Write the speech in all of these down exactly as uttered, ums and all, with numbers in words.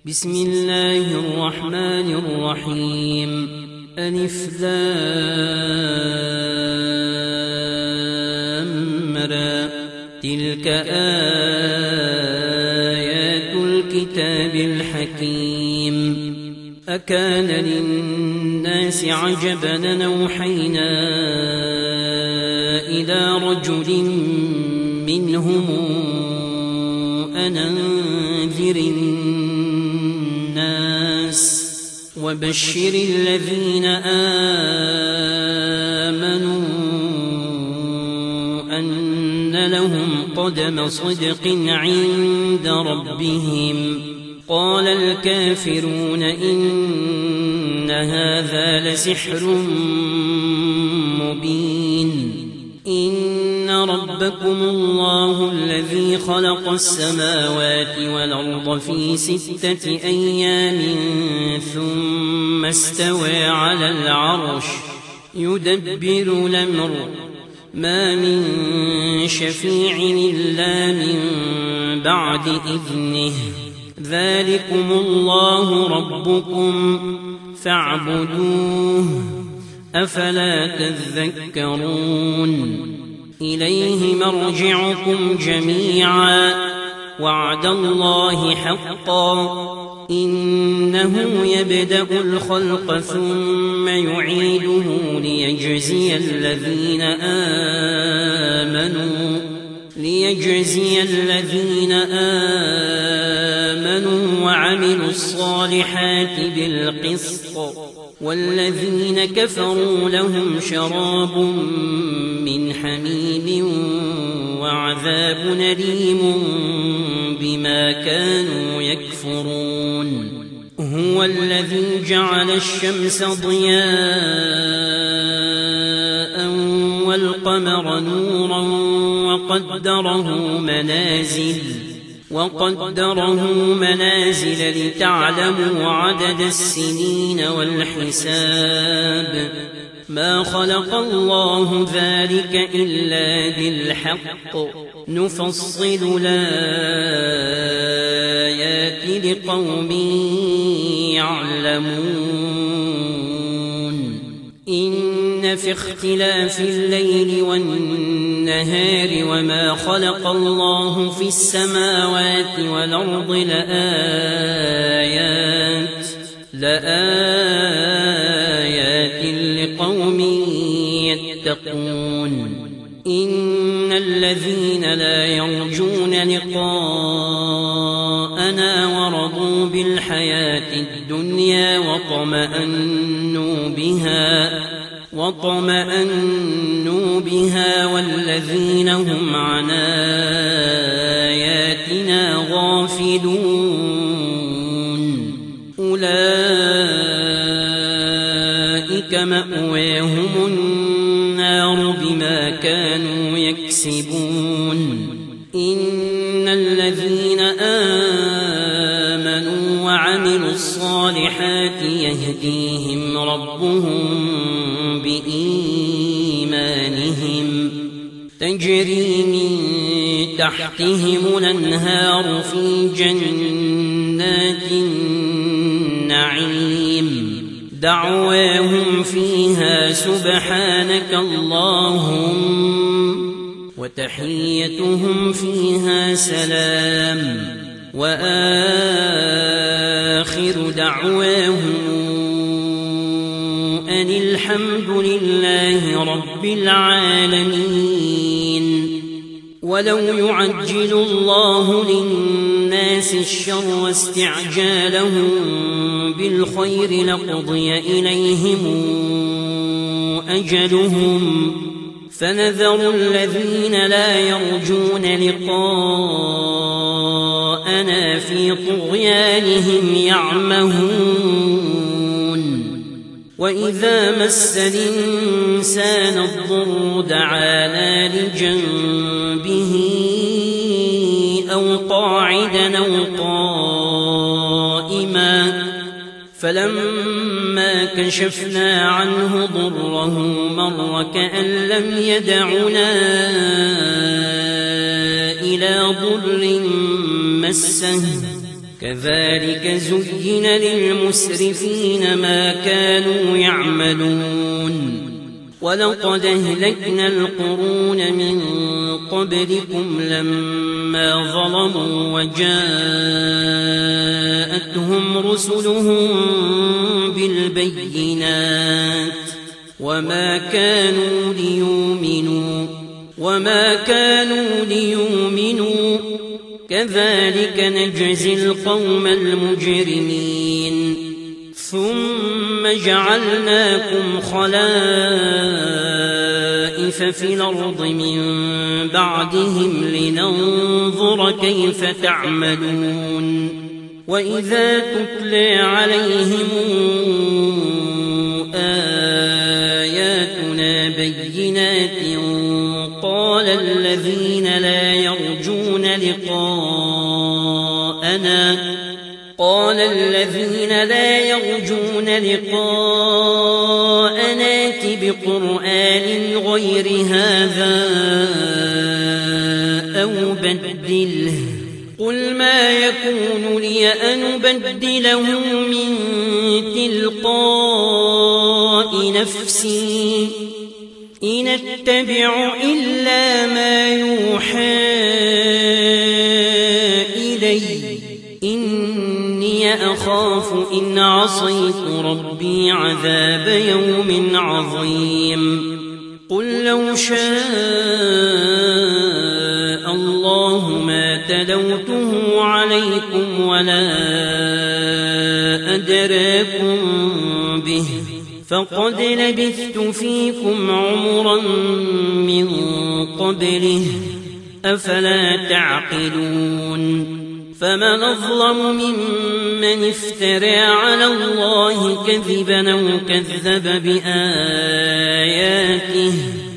بسم الله الرحمن الرحيم. ألف لام را. تلك آيات الكتاب الحكيم. أكان للناس عجبا أن أوحينا إلى رجل منهم أن أنذر الناس وبشر الذين آمنوا أن لهم قدم صدق عند ربهم. قال الكافرون إن هذا لسحر مبين. إن ربكم الله الذي خلق السماوات والأرض في ستة أيام ثم استوى على العرش يدبر الأمر ما من شفيع إلا من بعد إذنه. ذلكم الله ربكم فاعبدوه أفلا تذكرون. إليه مرجعكم جميعا وعد الله حقا إنه يبدأ الخلق ثم يعيده ليجزي الذين آمنوا ليجزي الذين آمنوا وعملوا الصالحات بالقسط والذين كفروا لهم شراب من حميم وعذاب أليم بما كانوا يكفرون. هو الذي جعل الشمس ضياء والقمر نورا وقدره منازل وقدره منازل لتعلموا عدد السنين والحساب. ما خلق الله ذلك إلا بالحق نفصل الآيات لقوم يعلمون. إن في اختلاف الليل والنهار وما خلق الله في السماوات والأرض لآيات لآيات لقوم يتقون. إن الذين لا يرجون لقاءنا ورضوا بالحياة الدنيا وطمأنوا بها وطمأنوا بها والذين هم عن آياتنا غافلون أولئك مأواهم النار بما كانوا يكسبون. إن الذين آمنوا وعملوا الصالحات يهديهم ربهم بإيمانهم تجري من تحتهم الأنهار في جنات النعيم. دعواهم فيها سبحانك اللهم وتحيتهم فيها سلام وآخر دعواهم أن الحمد لله رب العالمين. ولو يعجل الله للناس الشر استعجالهم بالخير لقضي إليهم أجلهم فنذر الذين لا يرجون لقاءنا في طغيانهم يعمهون. وإذا مس الإنسان الضر دعانا لجنبه أو قاعدا أو قائما فلما كشفنا عنه ضره مر كأن لم يدعنا إلى ضر مسه كذلك زين للمسرفين ما كانوا يعملون ولقد أهلكنا القرون من قبلكم لما ظلموا وجاءتهم رسلهم بالبينات وما كانوا ليؤمنوا وما كانوا ليؤمنوا كذلك نجزي القوم المجرمين ثم جعلناكم خلائف في الأرض من بعدهم لننظر كيف تعملون وإذا تتلى عليهم آياتنا بينات قال الذين لا يرجون لقاءنا قال الذين لا يرجون لقاءنا ائت بقرآن غير هذا أو بدله قل ما يكون لي أن أبدله من تلقاء نفسي إن أتبع إلا ما يوحى إلي إني أخاف إن عصيت ربي عذاب يوم عظيم قل لو شاء الله ما تلوته عليكم ولا أدراكم به فقد لبثت فيكم عمرا من قبله أفلا تعقلون فمن أظلم ممن افترى على الله كذبا أو كذب بآياته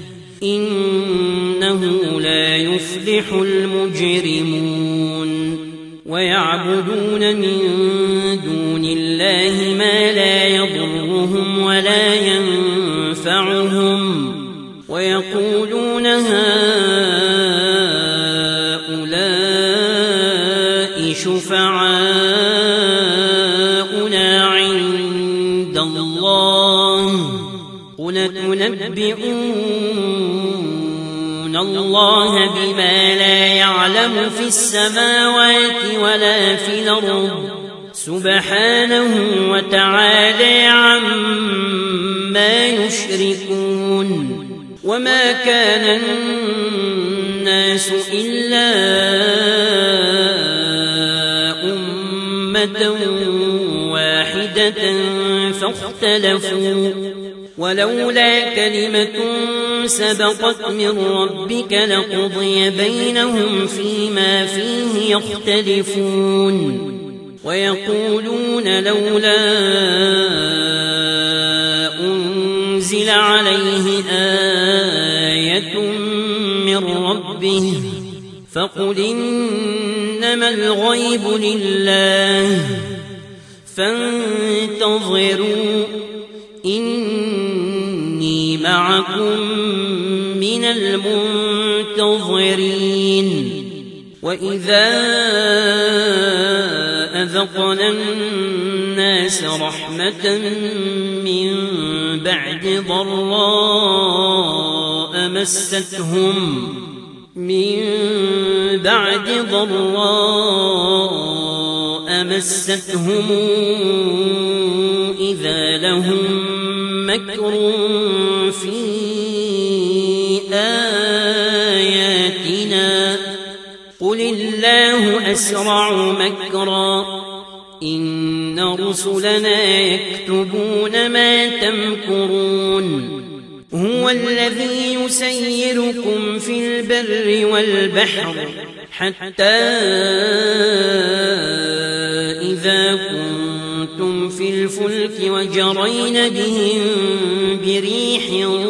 إنه لا يفلح المجرمون ويعبدون من دون الله ما لا يضرهم ولا ينفعهم ويقولون هؤلاء شفعاؤنا عند الله قل تنبئون الله بما لا يعلم في السماوات ولا في الأرض سبحانه وتعالى عما يشركون وما كان الناس إلا أمة واحدة فاختلفوا ولولا كلمة سبقت من ربك لقضي بينهم فيما فيه يختلفون ويقولون لولا أنزل عليه آية من ربه فقل إنما الغيب لله فانتظروا إني معكم من المنتظرين وإذا أذقنا الناس رحمة من بعد ضراء مستهم من بعد ضراء مستهم إذا لهم مكر في آياتنا قل الله أسرع مكرا إن رسلنا يكتبون ما تمكرون هو الذي يسيركم في البر والبحر حتى إذا كنتم في الفلك وجرين بهم بريح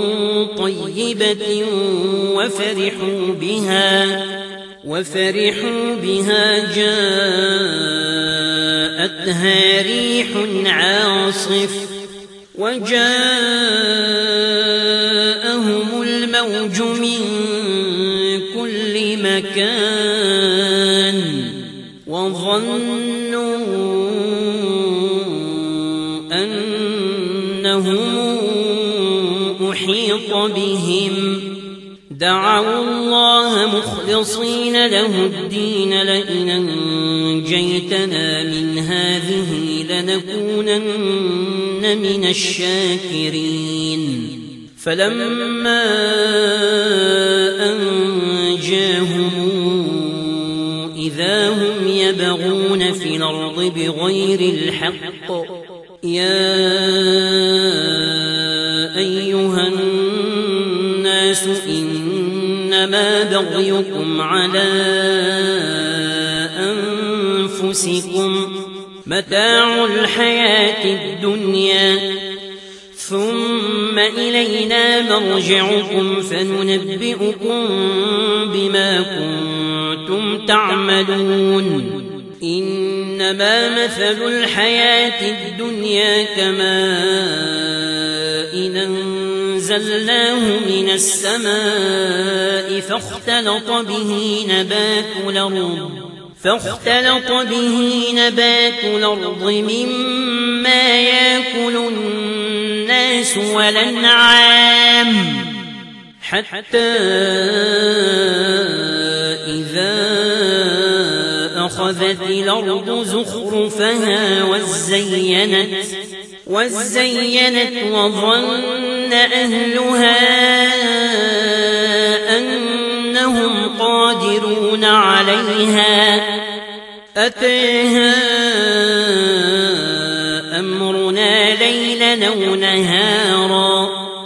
طيبة وفرحوا بها وفرحوا بها جاءتها ريح عاصف وجاءهم الموج من كل مكان وظنوا أحيط بهم دعوا الله مخلصين له الدين لئن أنجيتنا من هذه لنكونن من الشاكرين فلما أنجاهم إذا هم يبغون في الأرض بغير الحق يا أيها الناس إنما بغيكم على أنفسكم متاع الحياة الدنيا ثم إلينا مرجعكم فننبئكم بما كنتم تعملون إنما مثل الحياة الدنيا كماء أنزلناه من السماء فاختلط به نبات الأرض فاختلط به نبات الأرض مما يأكل الناس والأنعام حتى إذا أخذت الأرض زخرفها وزينت وزينت وظن أهلها أنهم قادرون عليها أتيها أمرنا ليلا أو نهارا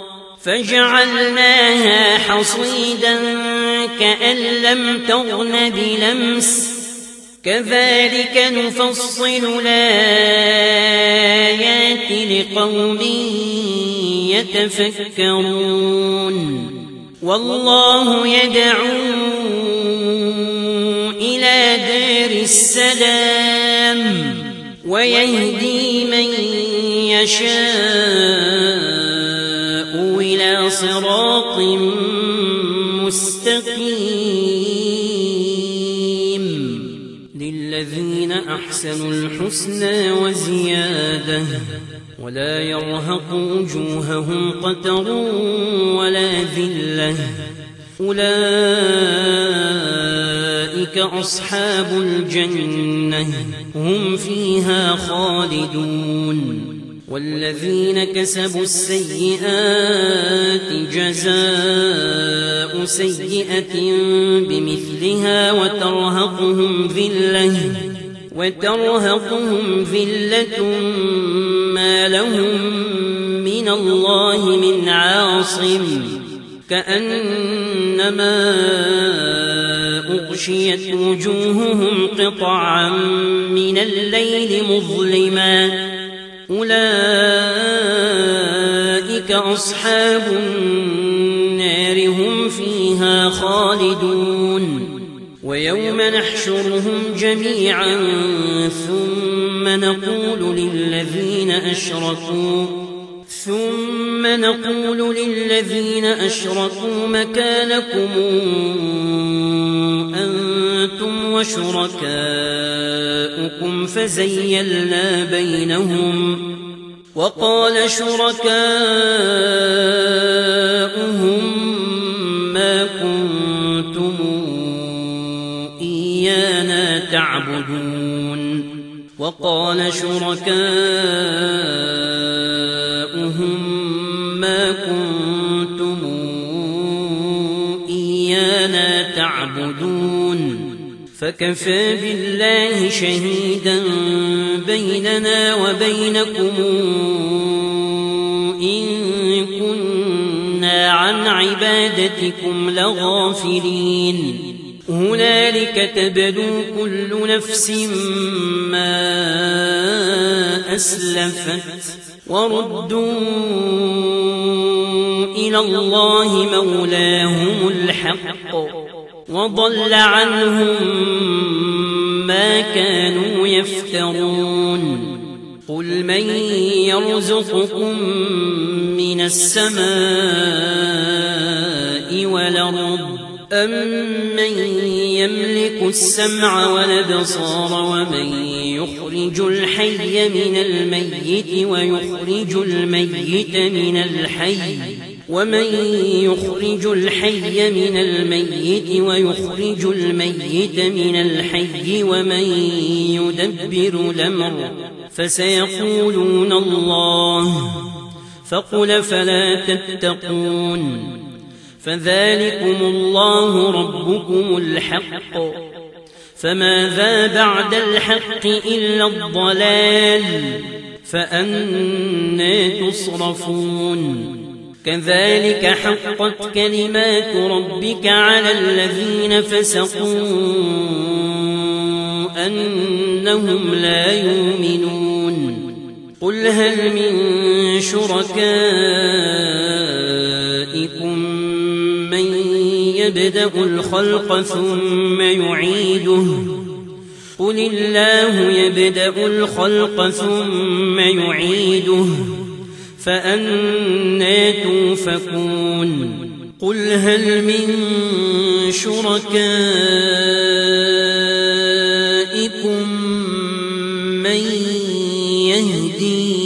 فجعلناها حصيدا كأن لم تغن بلمس كذلك نفصل الآيات لقوم يتفكرون والله يدعو إلى دار السلام ويهدي من يشاء إلى صراط مستقيم للذين أحسنوا الحسنى وزيادة ولا يرهق وجوههم قتر ولا ذلة أولئك أصحاب الجنة هم فيها خالدون والذين كسبوا السيئات جزاء سيئة بمثلها وترهقهم ذلة وترهقهم ذلة ما لهم من الله من عاصم كأنما أغشيت وجوههم قطعا من الليل مظلما أولئك أصحاب النار هم فيها خالدون ويوم نحشرهم جميعا ثم نقول للذين أشركوا ثم نقول للذين أشركوا مكانكم أنتم وشركاؤكم فزيلنا بينهم وقال شركاؤهم ما كنتم إيانا تعبدون وقال شركاؤهم ما كنتم إيانا تعبدون فكفى بالله شهيدا بيننا وبينكم إن كنا عن عبادتكم لغافلين هنالك تبدو كل نفس ما أسلفت وردوا إلى الله مولاهم الحق وضل عنهم ما كانوا يفترون قل من يرزقكم من السماء والأرض أمن يملك السمع والأبصار ومن يخرج الحي من الميت ويخرج الميت من الحي ومن يخرج الحي من الميت ويخرج الميت من الحي ومن يدبر الأمر فسيقولون الله فقل فلا تتقون فذلكم الله ربكم الحق فماذا بعد الحق إلا الضلال فأنى تصرفون كذلك حقت كلمات ربك على الذين فسقوا أنهم لا يؤمنون قل هل من شركائكم من يبدأ الخلق ثم يعيده قل الله يبدأ الخلق ثم يعيده فأنى توفكون قل هل من شركائكم من يهدي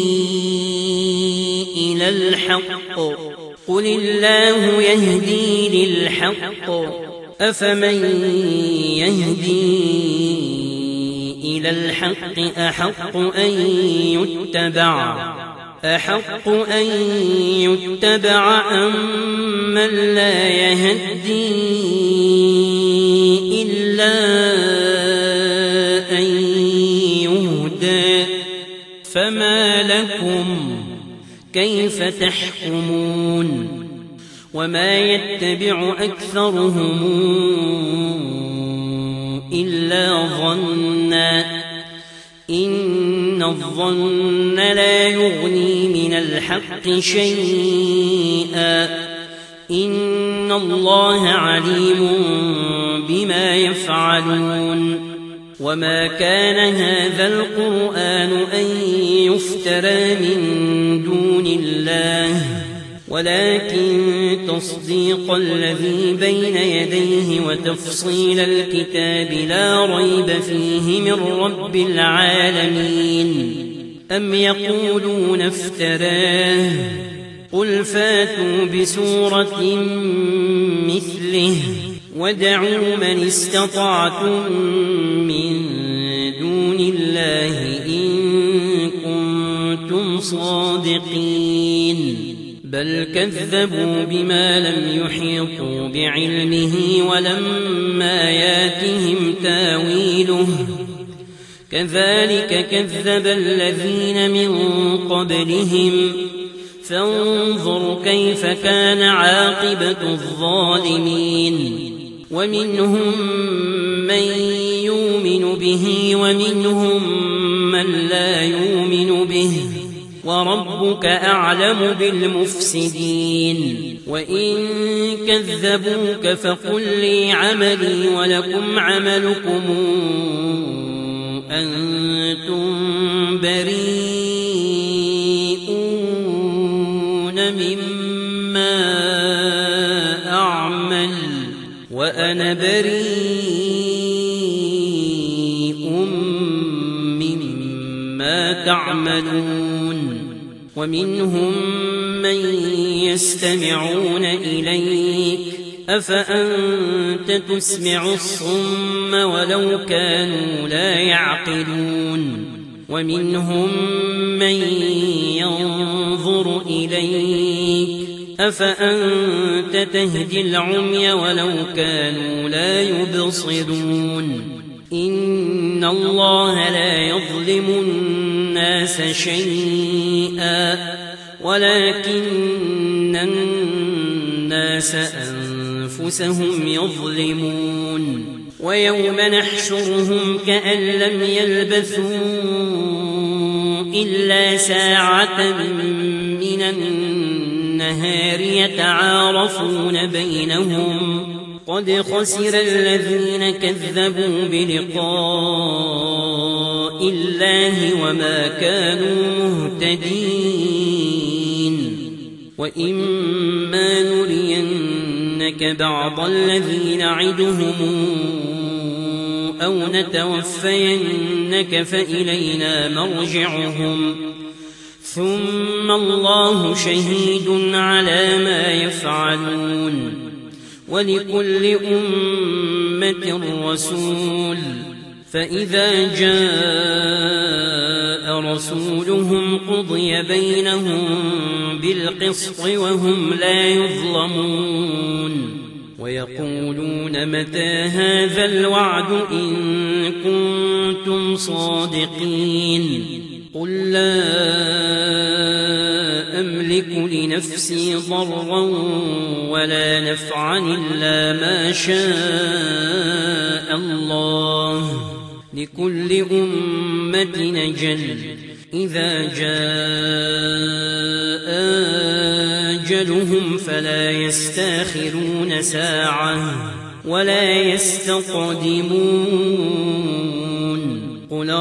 إلى الحق قل الله يهدي للحق أفمن يهدي إلى الحق أحق أن يتبع أحق أن يتبع أم من لا يهدي إلا أن يهدى فما لكم كيف تحكمون وما يتبع أكثرهم إلا ظنًّا إن الظن لا يغني من الحق شيئا إن الله عليم بما يفعلون وما كان هذا القرآن أن يفترى من دون الله ولكن تصديق الذي بين يديه وتفصيل الكتاب لا ريب فيه من رب العالمين أم يقولون افتراه قل فاتوا بسورة مثله وادعوا من استطعتم من دون الله إن كنتم صادقين بل كذبوا بما لم يحيطوا بعلمه ولما ياتهم تاويله كذلك كذب الذين من قبلهم فانظر كيف كان عاقبة الظالمين ومنهم من يؤمن به ومنهم من لا يؤمن به وربك أعلم بالمفسدين وإن كذبوك فقل لي عملي ولكم عملكم أنتم بريئون مما أعمل وأنا بريء مما تعملون ومنهم من يستمعون إليك أفأنت تسمع الصم ولو كانوا لا يعقلون ومنهم من ينظر إليك أفأنت تهدي العمي ولو كانوا لا يبصرون إن الله لا يظلم الناس شيئا ولكن الناس أنفسهم يظلمون ويوم نحشرهم كأن لم يلبثوا إلا ساعة من النهار يتعارفون بينهم قد خسر الذين كذبوا بلقاء الله وما كانوا مهتدين وإما نرينك بعض الذي نعدهم أو نتوفينك فإلينا مرجعهم ثم الله شهيد على ما يفعلون ولكل أمة رسول فإذا جاء رسولهم قضي بينهم بالقسط وهم لا يظلمون ويقولون متى هذا الوعد إن كنتم صادقين قل لا أملك لنفسي ضرا ولا نفعا إلا ما شاء الله لكل أمة أجل إذا جاء أجلهم فلا يستأخرون ساعة ولا يستقدمون قل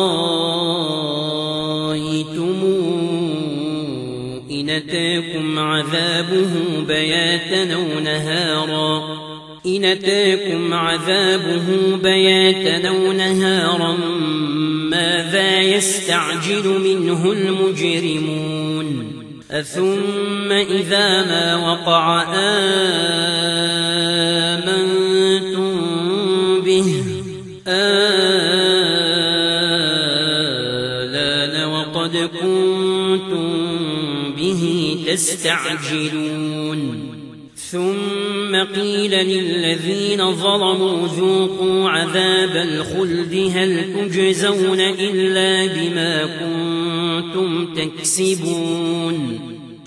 رأيتم إن أتاكم عذابه بياتا أو نهارا إن أتاكم عذابه بياتا أو نهارا ماذا يستعجل منه المجرمون أثم إذا ما وقع آمنتم به آلان وقد كنتم به تستعجلون ثم قيل للذين ظلموا ذوقوا عذاب الخلد هل تجزون إلا بما كنتم تكسبون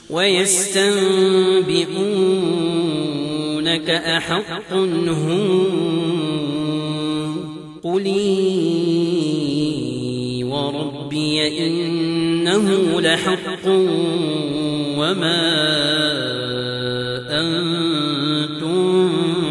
ويستنبئونك أحق هو قل وربي إنه لحق وما أنتم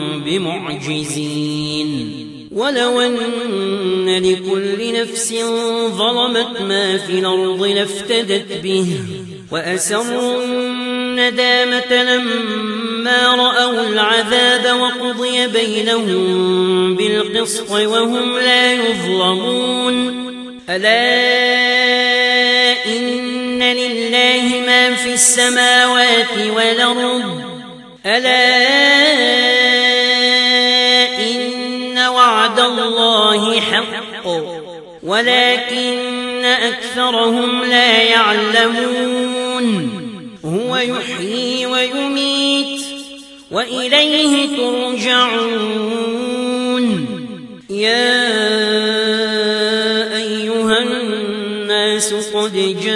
بمعجزين ولو أن لكل نفس ظلمت ما في الأرض لافتدت به وأسروا الندامة لما رأوا العذاب وقضي بينهم بالقسط وهم لا يظلمون ألا إن لله ما في السماوات والأرض ألا إن وعد الله حق ولكن أكثرهم لا يعلمون هو يحيي ويميت وإليه ترجعون يا أيها الناس قد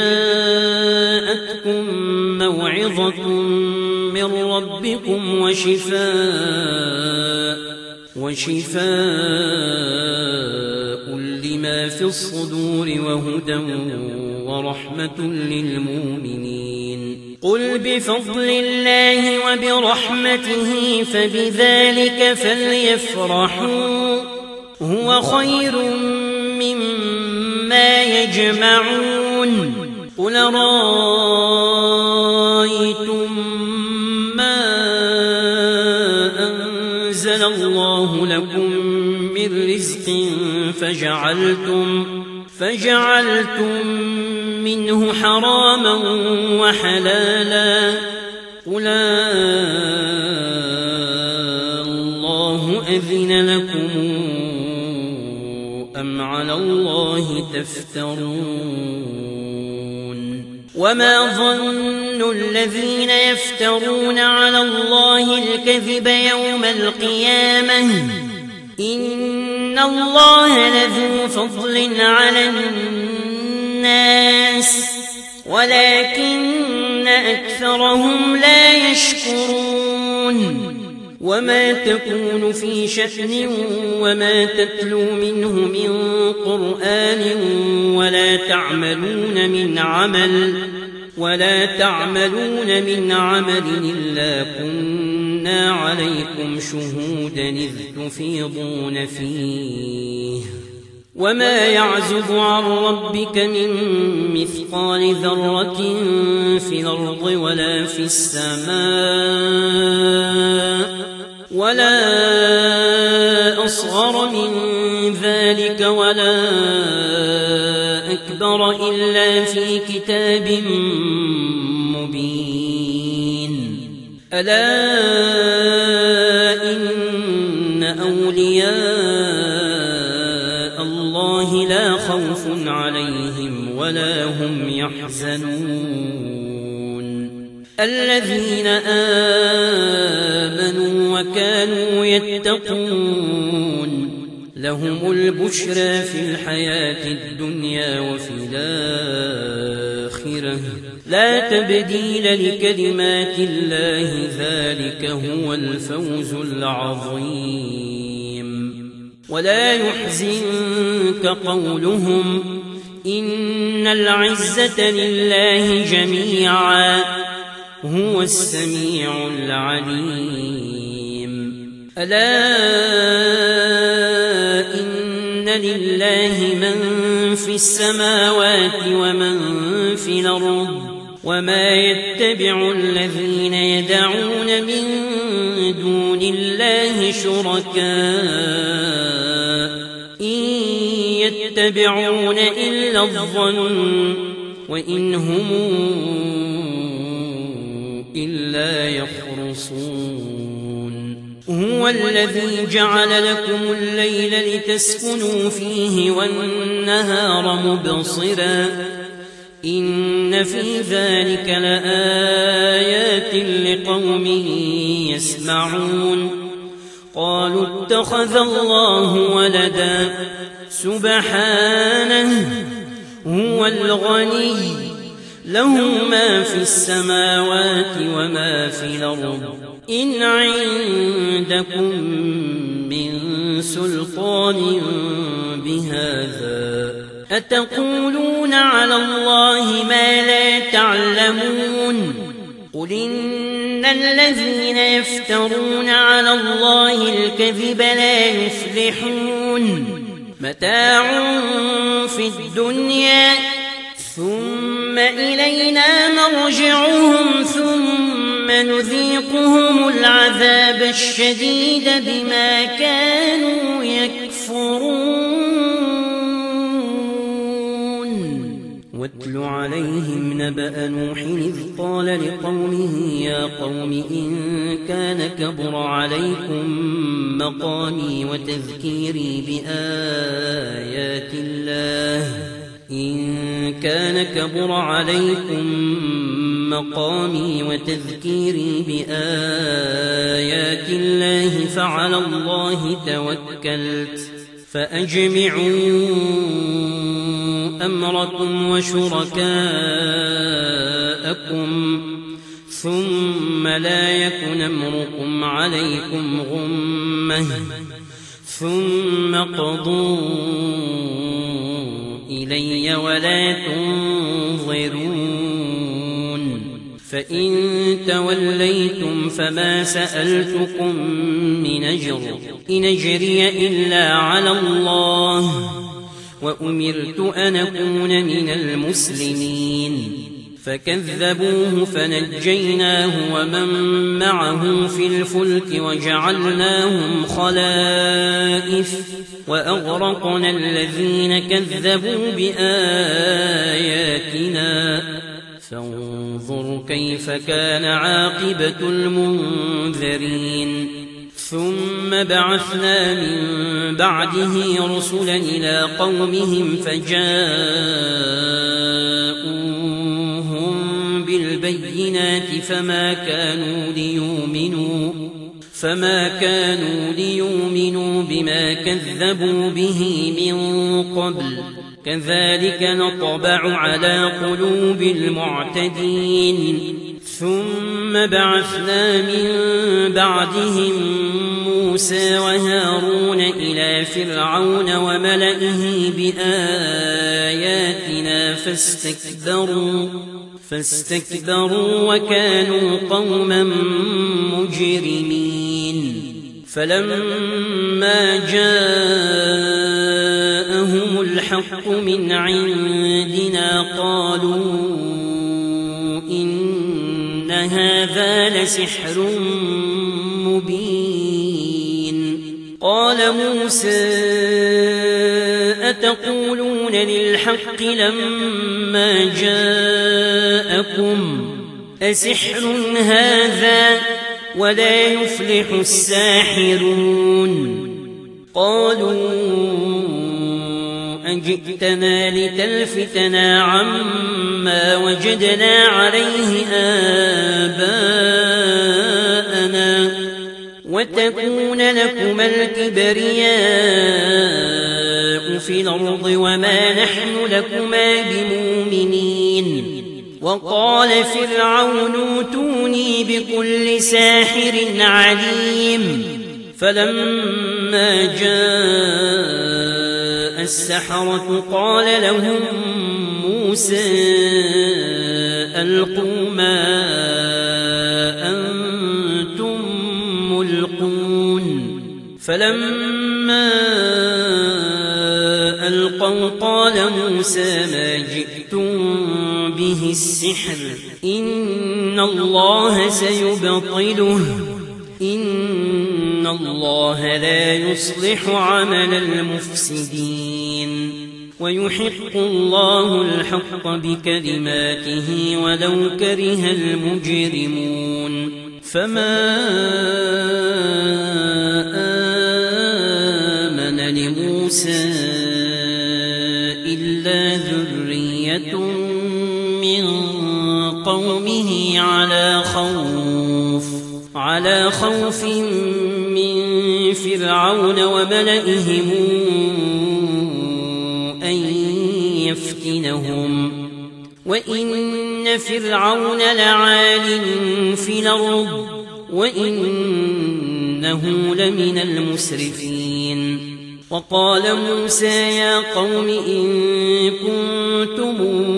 جاءتكم موعظة من ربكم وشفاء وشفاء لما في الصدور وهدى ورحمة للمؤمنين قل بفضل الله وبرحمته فبذلك فليفرحوا هو خير مما يجمعون قل رأيتم ما أنزل الله لكم من رزق فجعلتم فجعلتم منه حراما وحلالا قل الله أذن لكم أم على الله تفترون وما ظن الذين يفترون على الله الكذب يوم القيامة إن الله لذو فضل على الناس ولكن أكثرهم لا يشكرون وما تكون في شأن وما تتلو منه من قرآن ولا تعملون من عمل ولا تعملون من عمل إلا كنا عليكم شهودا إذ تفيضون فيه وما يعزب عن ربك من مثقال ذرة في الأرض ولا في السماء ولا أصغر من ذلك ولا أكبر إلا إلا في كتاب مبين ألا إن أولياء الله لا خوف عليهم ولا هم يحزنون الذين آمنوا وكانوا يتقون لهم البشرى في الحياة الدنيا وفي الآخرة لا تبديل لكلمات الله ذلك هو الفوز العظيم ولا يحزنك قولهم إن العزة لله جميعا هو السميع العليم ألا إن لله من في السماوات ومن في الأرض وما يتبع الذين يدعون من دون الله شركاء إن يتبعون إلا الظن وإن هم إلا يخرصون هو الذي جعل لكم الليل لتسكنوا فيه والنهار مبصرا إن في ذلك لآيات لقوم يسمعون قالوا اتخذ الله ولدا سبحانه هو الغني له ما في السماوات وما في الأرض إن عندكم من سلطان بهذا أتقولون على الله ما لا تعلمون قل إن الذين يفترون على الله الكذب لا يفلحون متاع في الدنيا ثم إلينا مرجعهم ثم نذيقهم العذاب الشديد بما كانوا يكفرون واتل عليهم نبأ نوح إذ قال لقومه يا قوم إن كان كبر عليكم مقامي وتذكيري بآيات الله إن كان كبر عليكم مقامي وتذكيري بآيات الله فعلى الله توكلت فأجمعوا أمركم وشركاءكم ثم لا يكن أمركم عليكم غمة ثم قضوا إلي ولا تنظرون فإن توليتم فما سألتكم من أجر إن أجري إلا على الله وأمرت أن أكون من المسلمين فكذبوه فنجيناه ومن معه في الفلك وجعلناهم خلائف وأغرقنا الذين كذبوا بآياتنا فانظر كيف كان عاقبة المنذرين ثم بعثنا من بعده رسلا إلى قومهم فجاءوهم بالبينات فما كانوا ليؤمنوا فما كانوا ليؤمنوا بما كذبوا به من قبل كذلك نطبع على قلوب المعتدين ثم بعثنا من بعدهم موسى وهارون إلى فرعون وملئه بآياتنا فاستكبروا فاستكبروا وكانوا قوما مجرمين فلما جاءهم الحق من عندنا قالوا إن هذا لسحر مبين قال موسى أتقولون للحق لما جاءكم أسحر هذا ولا يفلح الساحرون قالوا أجئتنا لتلفتنا عما وجدنا عليه آباءنا وتكون لكما الكبرياء في الأرض وما نحن لكما بمؤمنين وقال فرعون ائتوني بكل ساحر عليم فلما جاء السحرة قال لهم موسى ألقوا ما أنتم ملقون فلما ألقوا قال موسى ما جئتم به السحر إن الله سيبطله إن الله لا يصلح عمل المفسدين ويحق الله الحق بكلماته ولو كره المجرمون فما آمن لموسى إلا ذرية من قومه على خوف على خوف من فرعون وملئهم أن يفتنهم وإن فرعون لعال في الأرض وإنه لمن المسرفين وقال موسى يا قوم إن كنتم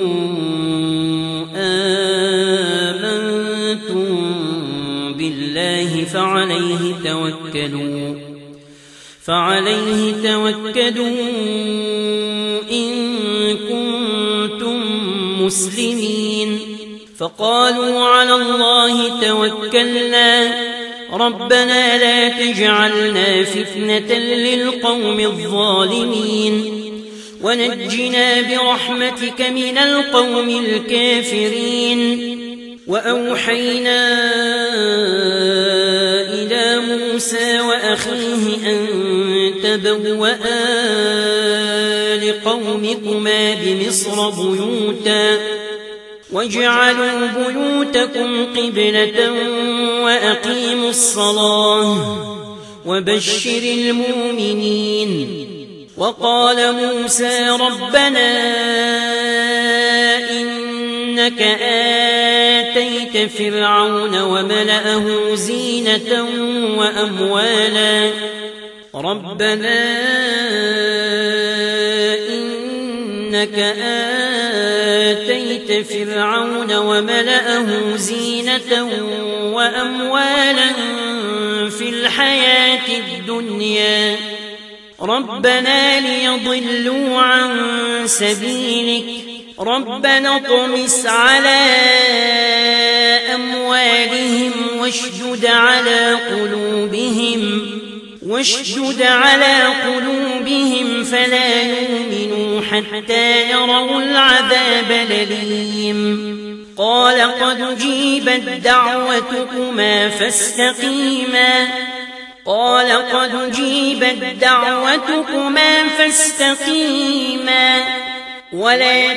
آمنتم بالله فعليه توكلوا فعليه توكلوا إن كنتم مسلمين فقالوا على الله توكلنا ربنا لا تجعلنا فتنة للقوم الظالمين ونجنا برحمتك من القوم الكافرين وأوحينا إلى موسى وأخيه أن تبوأا لقومكما بمصر بيوتا واجعلوا بيوتكم قبلة وأقيموا الصلاة وبشر المؤمنين وقال موسى ربنا إنك آتيت فرعون وملأه زينة وأموالا ربنا إنك آتيت فرعون وملأه زينة وأموالا في الحياة الدنيا ربنا ليضلوا عن سبيلك ربنا اطمس على أموالهم واشدد على قلوبهم واشدد على قلوبهم فلا يؤمنوا حتى يروا العذاب الأليم قال قد جيبت دعوتكما فاستقيما قال قد جيبت دعوتكما فاستقيما ولا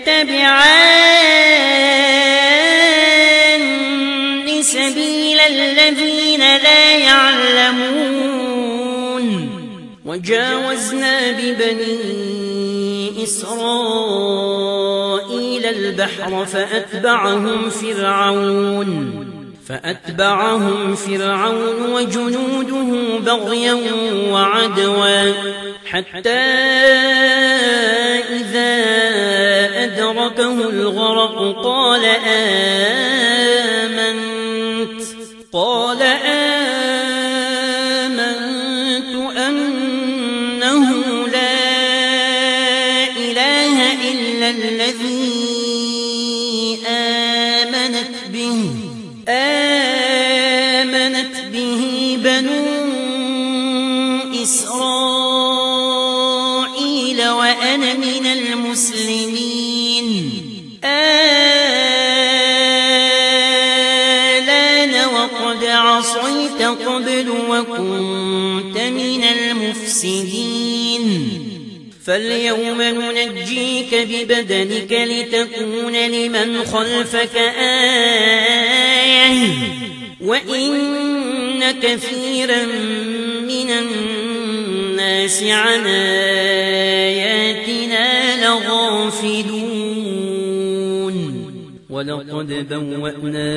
تتبعان سبيل الذين لا يعلمون وجاوزنا ببني إسرائيل البحر فأتبعهم فرعون فأتبعهم فرعون وجنوده بغيا وعدوا حتى إذا أدركه الغرق قال آمنت قال آمنت أنه لا إله إلا الذي آمنت به آمنت به بنو إسرائيل آلان وقد عصيت قبل وكنت من المفسدين فاليوم ننجيك ببدنك لتكون لمن خلفك آية وإن كثيرا من الناس عن آياتنا لغافلون ولقد بوأنا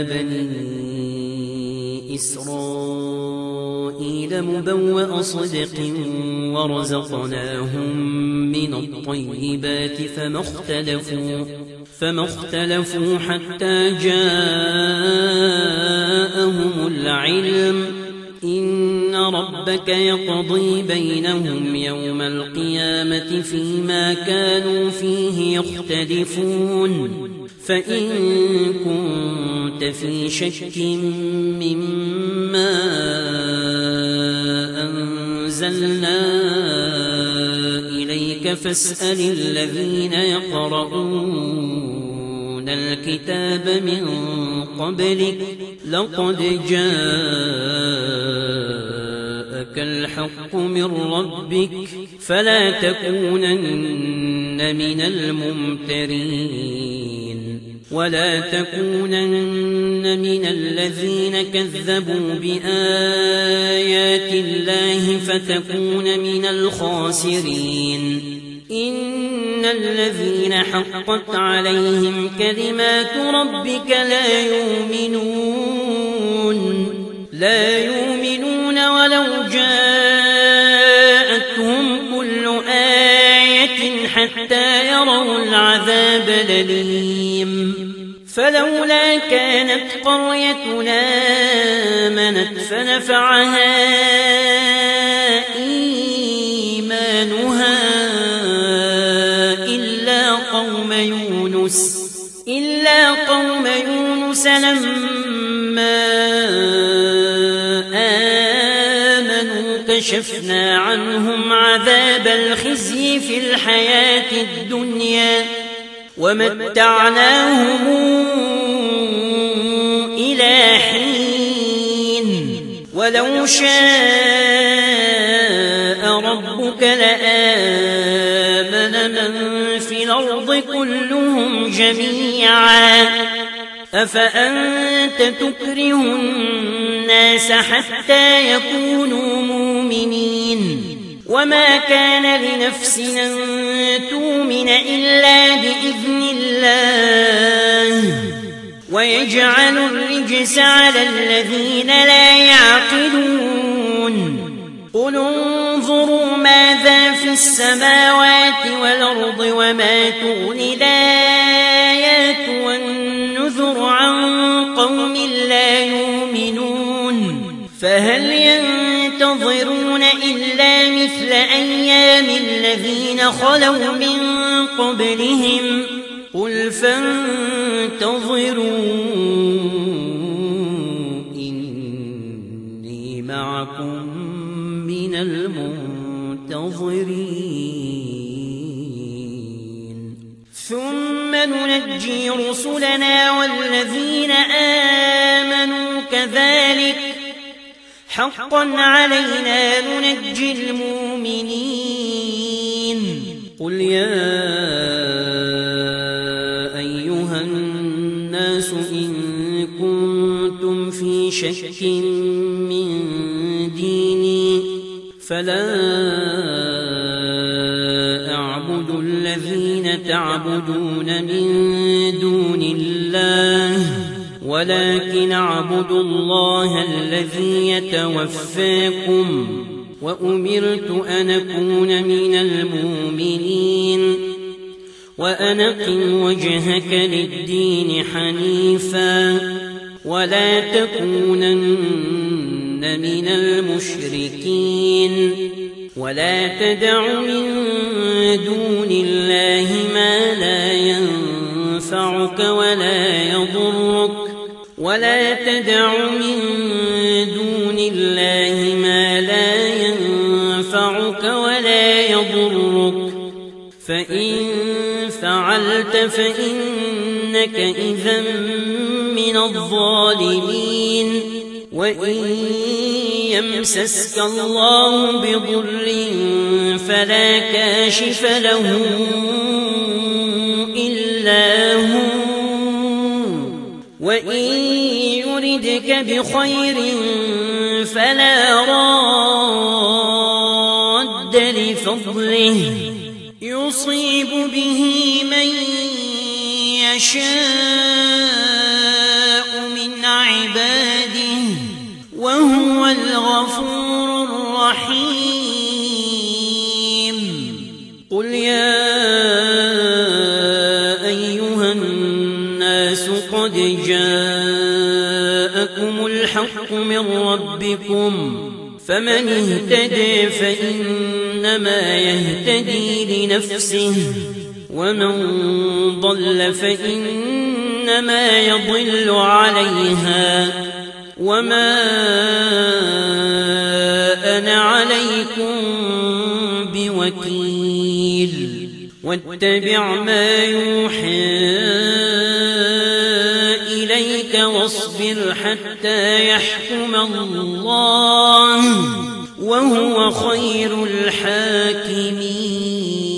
بني إسرائيل مبوأ صدق ورزقناهم من الطيبات فما اختلفوا, فما اختلفوا حتى جاءهم العلم إن ربك يقضي بينهم يوم القيامة فيما كانوا فيه يختلفون فإن كنت في شك مما أنزلنا إليك فاسأل الذين يقرؤون الكتاب من قبلك لقد جاءك الحق من ربك فلا تكونن من الممترين ولا تكونن من الذين كذبوا بآيات الله فتكون من الخاسرين إن الذين حقت عليهم كلمات ربك لا يؤمنون لا يؤمنون ولو جاءتهم كل آية حتى يروا العذاب الأليم فلولا كانت قريتنا آمنت فنفعها إيمانها إلا قوم يونس إلا قوم يونس لما آمنوا كشفنا عنهم عذاب الخزي في الحياة الدنيا ومتعناهم إلى حين ولو شاء ربك لآمن من في الأرض كلهم جميعا أفأنت تكره الناس حتى يكونوا مؤمنين وما كان لنفس أن تؤمن إلا بإذن الله ويجعل الرجس على الذين لا يعقلون قل انظروا ماذا في السماوات والأرض وما تغني الآيات والنذر عن قوم لا يؤمنون فهل ينتظرون إلا مثل أيام الذين خلوا من قبلهم قل فانتظروا إني معكم من المنتظرين ثم ننجي رسلنا والذين آمنوا كذلك حقا علينا ننجي المؤمنين قل يا أيها الناس إن كنتم في شك من ديني فلا أعبد الذين تعبدون من دون الله ولكن أعبد الله الذي يتوفاكم وأمرت أن أكون من المؤمنين وأن أقم وجهك للدين حنيفا ولا تكونن من المشركين ولا تدع من دون الله ما لا ينفعك ولا يضرك ولا تدع من دون الله ما لا ينفعك ولا يضرك فإن فعلت فإن إنك إذا من الظالمين وإن يمسسك الله بضر فلا كاشف له إلا هو وإن يردك بخير فلا راد لفضله يصيب به من يشاء من عباده وهو الغفور الرحيم قل يا أيها الناس قد جاءكم الحق من ربكم فمن اهتدى فإنما يهتدي لنفسه ومن ضل فإنما يضل عليها وما أنا عليكم بوكيل واتبع ما يوحى إليك واصبر حتى يحكم الله وهو خير الحاكمين.